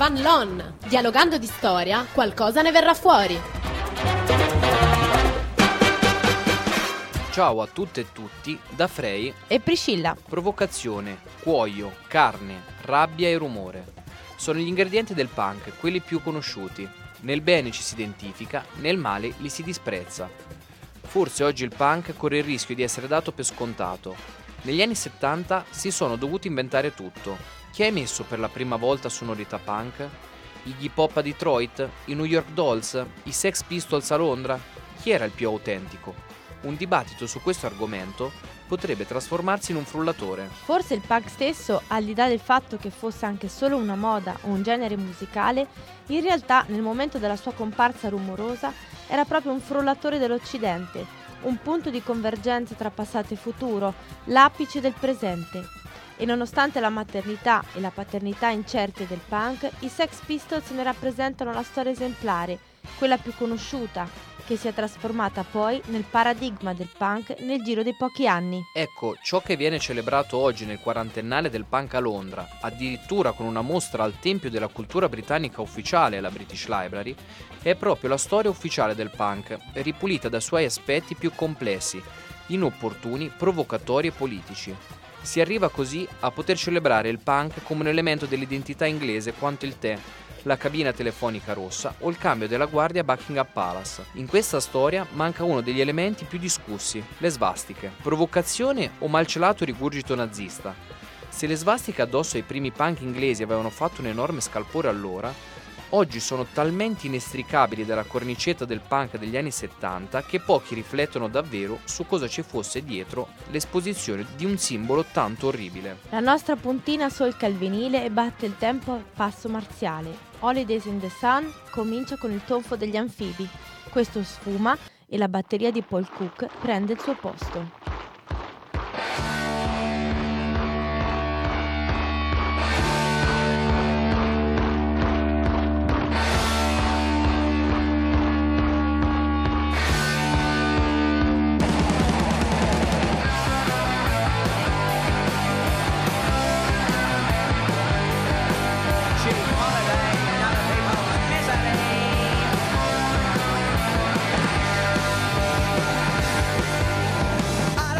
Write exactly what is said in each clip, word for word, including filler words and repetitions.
Fan Lon. Dialogando di storia, qualcosa ne verrà fuori. Ciao a tutte e tutti da Frey e Priscilla. Provocazione, cuoio, carne, rabbia e rumore. Sono gli ingredienti del punk, quelli più conosciuti. Nel bene ci si identifica, nel male li si disprezza. Forse oggi il punk corre il rischio di essere dato per scontato. Negli anni settanta si sono dovuti inventare tutto. Chi ha emesso per la prima volta sonorità punk? Gli hip hop a Detroit? I New York Dolls? I Sex Pistols a Londra? Chi era il più autentico? Un dibattito su questo argomento potrebbe trasformarsi in un frullatore. Forse il punk stesso, al di là del fatto che fosse anche solo una moda o un genere musicale, in realtà nel momento della sua comparsa rumorosa era proprio un frullatore dell'Occidente, un punto di convergenza tra passato e futuro, l'apice del presente. E nonostante la maternità e la paternità incerte del punk, i Sex Pistols ne rappresentano la storia esemplare, quella più conosciuta, che si è trasformata poi nel paradigma del punk nel giro di pochi anni. Ecco, ciò che viene celebrato oggi nel quarantennale del punk a Londra, addirittura con una mostra al Tempio della Cultura Britannica ufficiale alla British Library, è proprio la storia ufficiale del punk, ripulita dai suoi aspetti più complessi, inopportuni, provocatori e politici. Si arriva così a poter celebrare il punk come un elemento dell'identità inglese quanto il tè, la cabina telefonica rossa o il cambio della guardia a Buckingham Palace. In questa storia manca uno degli elementi più discussi, le svastiche. Provocazione o malcelato rigurgito nazista? Se le svastiche addosso ai primi punk inglesi avevano fatto un enorme scalpore allora, oggi sono talmente inestricabili dalla cornicetta del punk degli anni settanta che pochi riflettono davvero su cosa ci fosse dietro l'esposizione di un simbolo tanto orribile. La nostra puntina solca il vinile e batte il tempo a passo marziale. Holidays in the Sun comincia con il tonfo degli anfibi. Questo sfuma e la batteria di Paul Cook prende il suo posto. I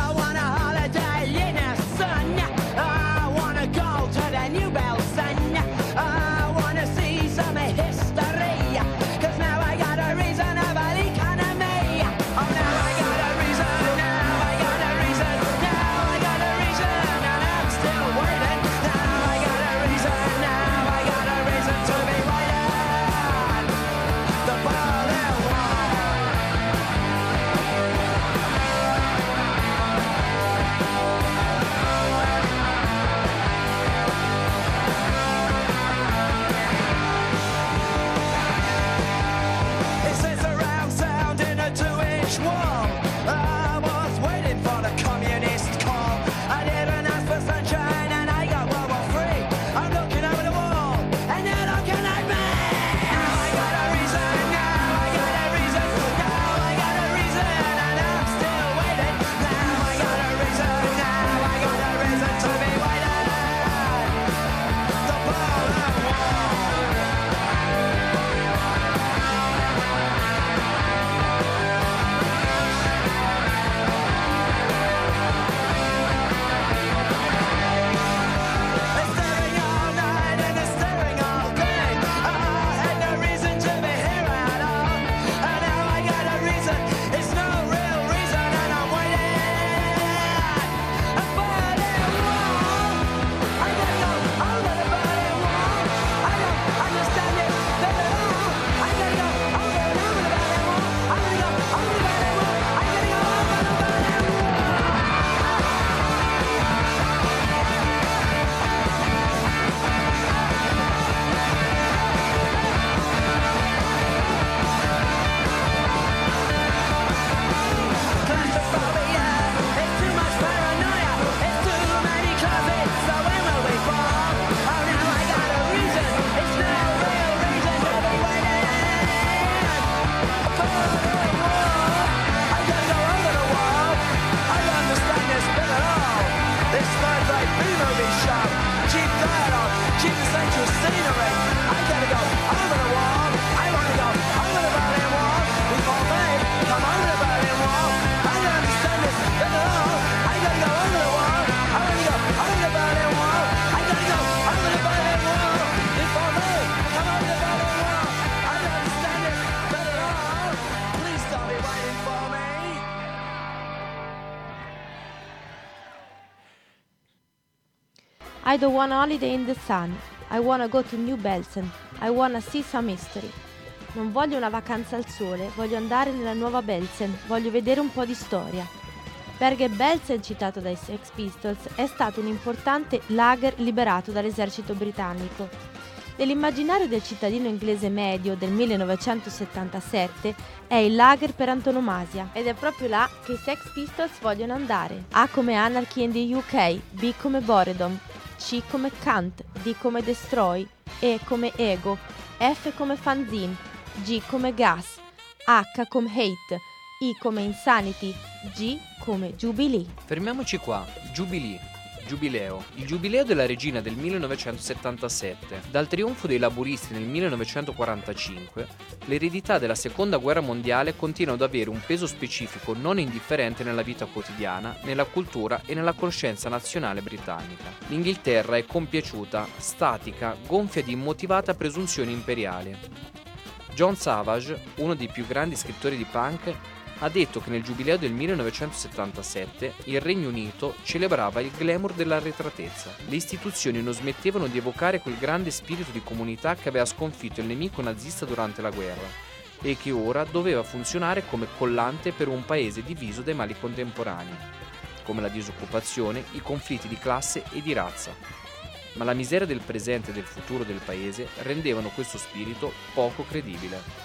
I don't want a holiday in the sun. I wanna go to New Belsen. I wanna see some history. Non voglio una vacanza al sole, voglio andare nella nuova Belsen, voglio vedere un po' di storia. Berger Belsen, citato dai Sex Pistols, è stato un importante lager liberato dall'esercito britannico. Nell'immaginario del cittadino inglese medio del millenovecentosettantasette è il lager per antonomasia ed è proprio là che i Sex Pistols vogliono andare. A come Anarchy in the U K, B come Boredom, C come Kant, D come Destroy, E come Ego, F come Fanzine, G come Gas, H come Hate, I come Insanity, G come Jubilee. Fermiamoci qua, Jubilee. Giubileo. Il giubileo della regina del millenovecentosettantasette. Dal trionfo dei laburisti nel millenovecentoquarantacinque, l'eredità della seconda guerra mondiale continua ad avere un peso specifico non indifferente nella vita quotidiana, nella cultura e nella coscienza nazionale britannica. L'Inghilterra è compiaciuta, statica, gonfia di immotivata presunzione imperiale. John Savage, uno dei più grandi scrittori di punk, ha detto che nel giubileo del millenovecentosettantasette il Regno Unito celebrava il glamour dell'arretratezza. Le istituzioni non smettevano di evocare quel grande spirito di comunità che aveva sconfitto il nemico nazista durante la guerra e che ora doveva funzionare come collante per un paese diviso dai mali contemporanei, come la disoccupazione, i conflitti di classe e di razza. Ma la miseria del presente e del futuro del paese rendevano questo spirito poco credibile.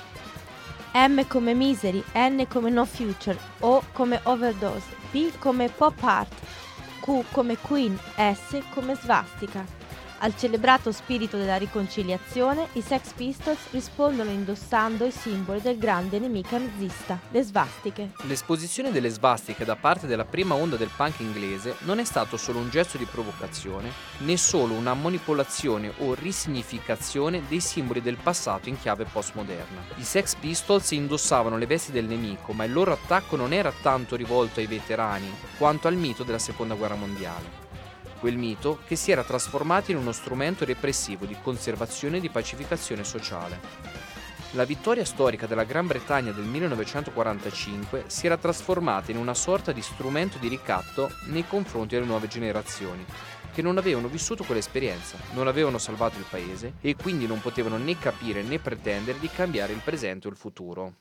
M come Misery, N come No Future, O come Overdose, P come Pop Art, Q come Queen, S come Svastica. Al celebrato spirito della riconciliazione, i Sex Pistols rispondono indossando i simboli del grande nemico nazista, le svastiche. L'esposizione delle svastiche da parte della prima onda del punk inglese non è stato solo un gesto di provocazione, né solo una manipolazione o risignificazione dei simboli del passato in chiave postmoderna. I Sex Pistols indossavano le vesti del nemico, ma il loro attacco non era tanto rivolto ai veterani quanto al mito della Seconda Guerra Mondiale. Quel mito che si era trasformato in uno strumento repressivo di conservazione e di pacificazione sociale. La vittoria storica della Gran Bretagna del millenovecentoquarantacinque si era trasformata in una sorta di strumento di ricatto nei confronti delle nuove generazioni, che non avevano vissuto quell'esperienza, non avevano salvato il paese e quindi non potevano né capire né pretendere di cambiare il presente o il futuro.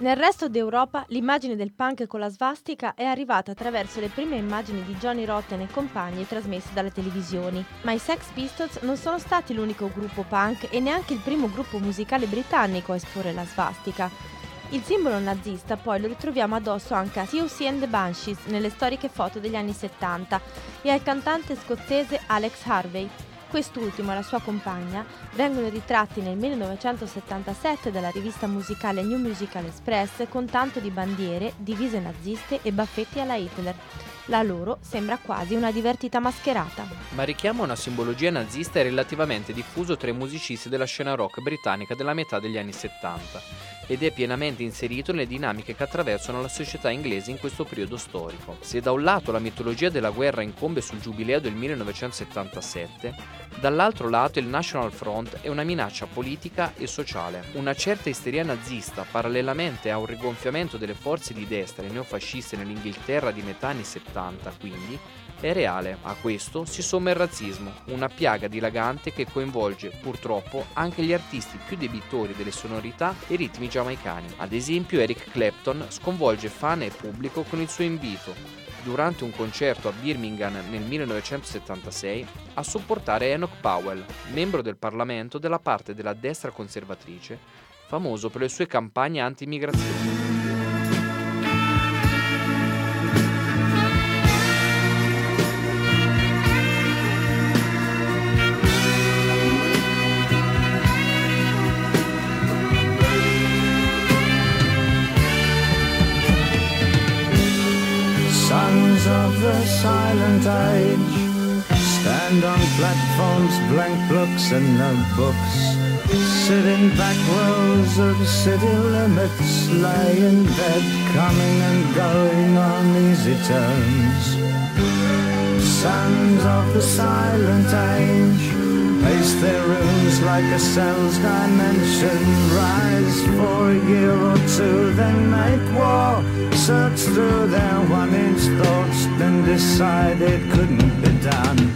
Nel resto d'Europa l'immagine del punk con la svastica è arrivata attraverso le prime immagini di Johnny Rotten e compagni trasmesse dalle televisioni. Ma i Sex Pistols non sono stati l'unico gruppo punk e neanche il primo gruppo musicale britannico a esporre la svastica. Il simbolo nazista poi lo ritroviamo addosso anche a Siouxsie and the Banshees nelle storiche foto degli anni settanta e al cantante scozzese Alex Harvey. Quest'ultimo e la sua compagna vengono ritratti nel millenovecentosettantasette dalla rivista musicale New Musical Express con tanto di bandiere, divise naziste e baffetti alla Hitler. La loro sembra quasi una divertita mascherata. Ma richiama una simbologia nazista è relativamente diffuso tra i musicisti della scena rock britannica della metà degli anni settanta ed è pienamente inserito nelle dinamiche che attraversano la società inglese in questo periodo storico. Se da un lato la mitologia della guerra incombe sul giubileo del millenovecentosettantasette, dall'altro lato il National Front è una minaccia politica e sociale. Una certa isteria nazista, parallelamente a un rigonfiamento delle forze di destra e neofasciste nell'Inghilterra di metà anni settanta, quindi, è reale. A questo si somma il razzismo, una piaga dilagante che coinvolge purtroppo anche gli artisti più debitori delle sonorità e ritmi giamaicani. Ad esempio Eric Clapton sconvolge fan e pubblico con il suo invito, durante un concerto a Birmingham nel millenovecentosettantasei, a supportare Enoch Powell, membro del Parlamento della parte della destra conservatrice, famoso per le sue campagne anti-immigrazione. Sons of the silent age stand on platforms, blank books and notebooks, sit in back rows of city limits, lie in bed, coming and going on easy terms. Sons of the silent age pace their rooms like a cell's dimension, rise for a year or two, then make war, search through their one-inch thoughts, then decide it couldn't be done.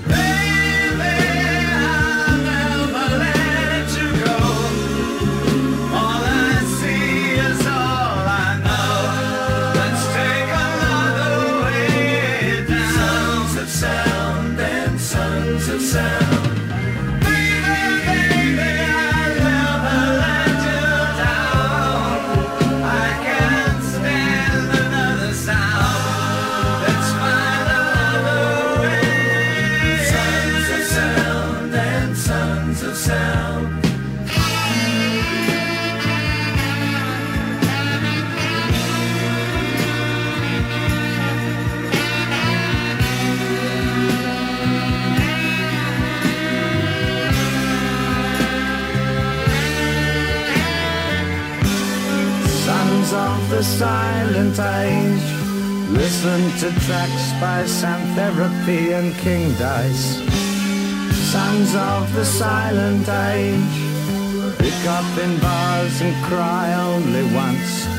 Of the silent age, listen to tracks by Sam Therapy and King Dice. Sons of the silent age, pick up in bars and cry only once.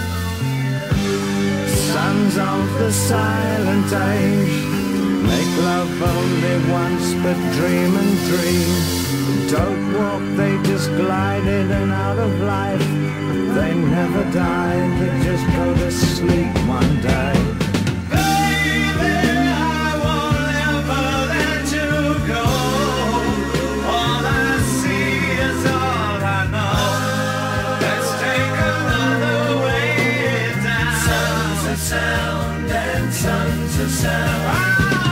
Sons of the silent age, make love only once but dream and dream. Don't walk, they just glide in and out of life. They never die, they just go to sleep one day. Baby, I won't ever let you go. All I see is all I know. Let's take another way down. Sons of sound and sons of sound.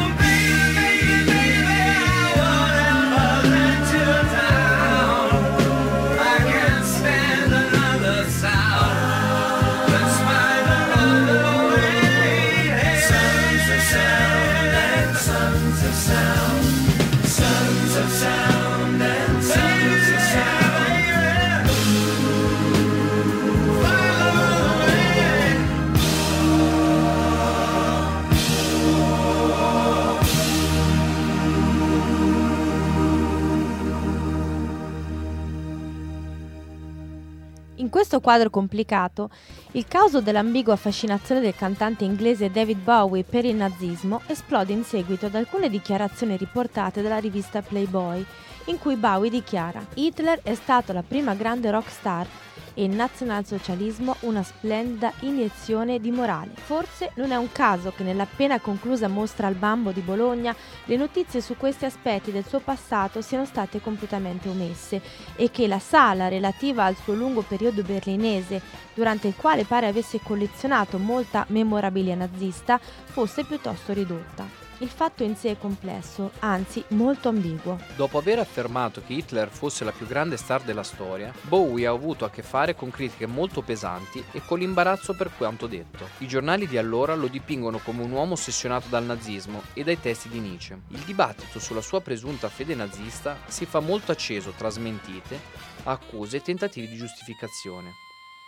In questo quadro complicato, il caos dell'ambigua fascinazione del cantante inglese David Bowie per il nazismo esplode in seguito ad alcune dichiarazioni riportate dalla rivista Playboy, in cui Bowie dichiara: Hitler è stato la prima grande rock star e il nazionalsocialismo una splendida iniezione di morale. Forse non è un caso che nell'appena conclusa mostra al Bambo di Bologna le notizie su questi aspetti del suo passato siano state completamente omesse e che la sala relativa al suo lungo periodo berlinese, durante il quale pare avesse collezionato molta memorabilia nazista, fosse piuttosto ridotta. Il fatto in sé è complesso, anzi molto ambiguo. Dopo aver affermato che Hitler fosse la più grande star della storia, Bowie ha avuto a che fare con critiche molto pesanti e con l'imbarazzo per quanto detto. I giornali di allora lo dipingono come un uomo ossessionato dal nazismo e dai testi di Nietzsche. Il dibattito sulla sua presunta fede nazista si fa molto acceso tra smentite, accuse e tentativi di giustificazione.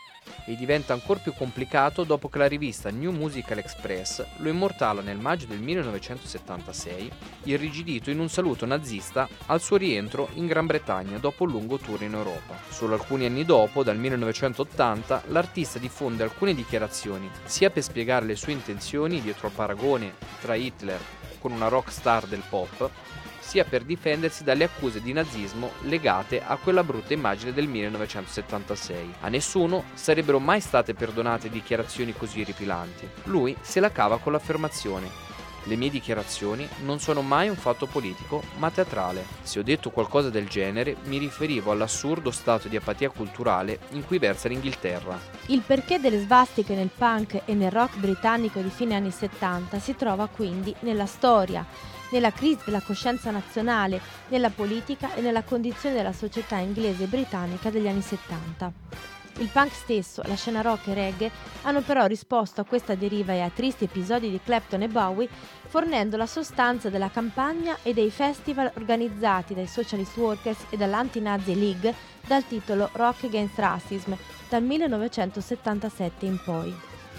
E diventa ancora più complicato dopo che la rivista New Musical Express lo immortala nel maggio del millenovecentosettantasei, irrigidito in un saluto nazista al suo rientro in Gran Bretagna dopo un lungo tour in Europa. Solo alcuni anni dopo, dal millenovecentottanta, l'artista diffonde alcune dichiarazioni, sia per spiegare le sue intenzioni dietro al paragone tra Hitler con una rock star del pop, sia per difendersi dalle accuse di nazismo legate a quella brutta immagine del millenovecentosettantasei. A nessuno sarebbero mai state perdonate dichiarazioni così ripilanti. Lui se la cava con l'affermazione: le mie dichiarazioni non sono mai un fatto politico, ma teatrale. Se ho detto qualcosa del genere, mi riferivo all'assurdo stato di apatia culturale in cui versa l'Inghilterra. Il perché delle svastiche nel punk e nel rock britannico di fine anni settanta si trova quindi nella storia, nella crisi della coscienza nazionale, nella politica e nella condizione della società inglese e britannica degli anni settanta. Il punk stesso, la scena rock e reggae hanno però risposto a questa deriva e a tristi episodi di Clapton e Bowie, fornendo la sostanza della campagna e dei festival organizzati dai Socialist Workers e dall'Anti-Nazi League dal titolo Rock Against Racism dal millenovecentosettantasette in poi.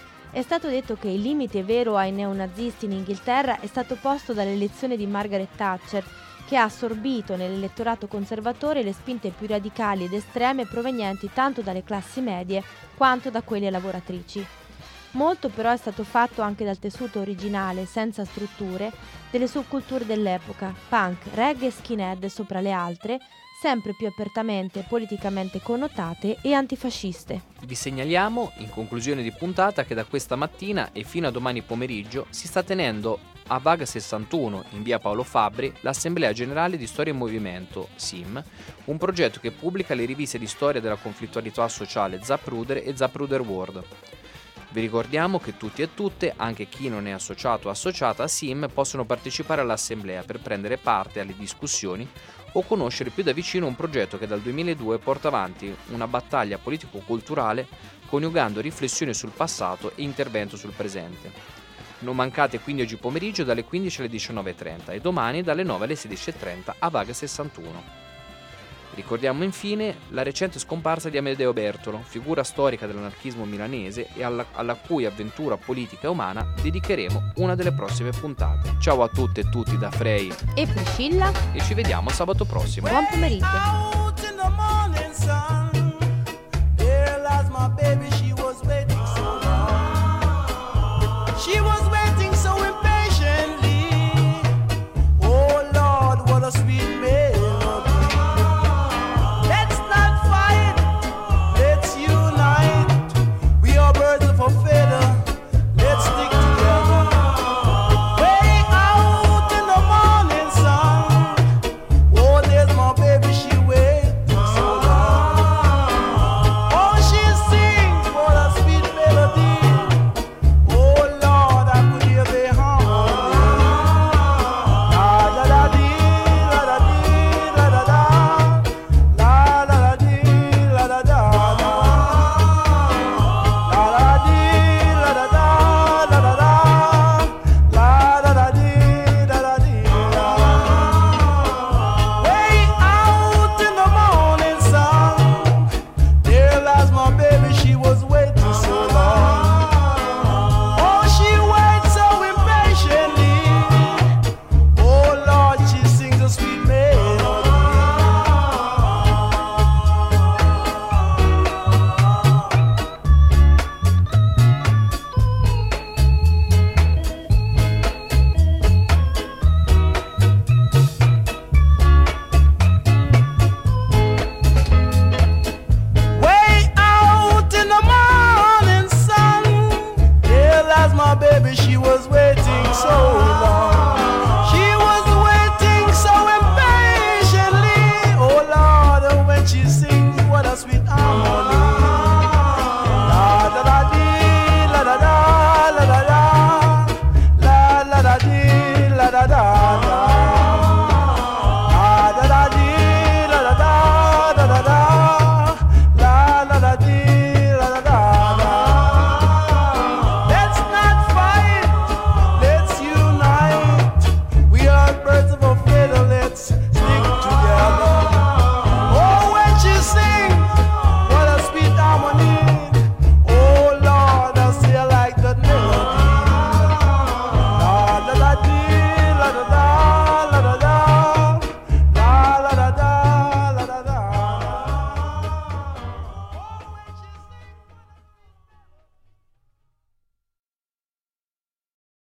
È stato detto che il limite vero ai neonazisti in Inghilterra è stato posto dall'elezione di Margaret Thatcher, che ha assorbito nell'elettorato conservatore le spinte più radicali ed estreme provenienti tanto dalle classi medie quanto da quelle lavoratrici. Molto però è stato fatto anche dal tessuto originale, senza strutture, delle subculture dell'epoca, punk, reggae e skinhead sopra le altre, sempre più apertamente politicamente connotate e antifasciste. Vi segnaliamo, in conclusione di puntata, che da questa mattina e fino a domani pomeriggio si sta tenendo a Vaga sessantuno, in via Paolo Fabbri, l'Assemblea Generale di Storia e Movimento, S I M, un progetto che pubblica le riviste di storia della conflittualità sociale Zapruder e Zapruder World. Vi ricordiamo che tutti e tutte, anche chi non è associato o associata a S I M, possono partecipare all'assemblea per prendere parte alle discussioni o conoscere più da vicino un progetto che dal duemiladue porta avanti una battaglia politico-culturale coniugando riflessione sul passato e intervento sul presente. Non mancate quindi oggi pomeriggio dalle quindici alle diciannove e trenta e domani dalle nove alle sedici e trenta a Vaga sessantuno. Ricordiamo infine la recente scomparsa di Amedeo Bertolo, figura storica dell'anarchismo milanese e alla, alla cui avventura politica e umana dedicheremo una delle prossime puntate. Ciao a tutte e tutti da Frey e Priscilla e ci vediamo sabato prossimo. Buon pomeriggio.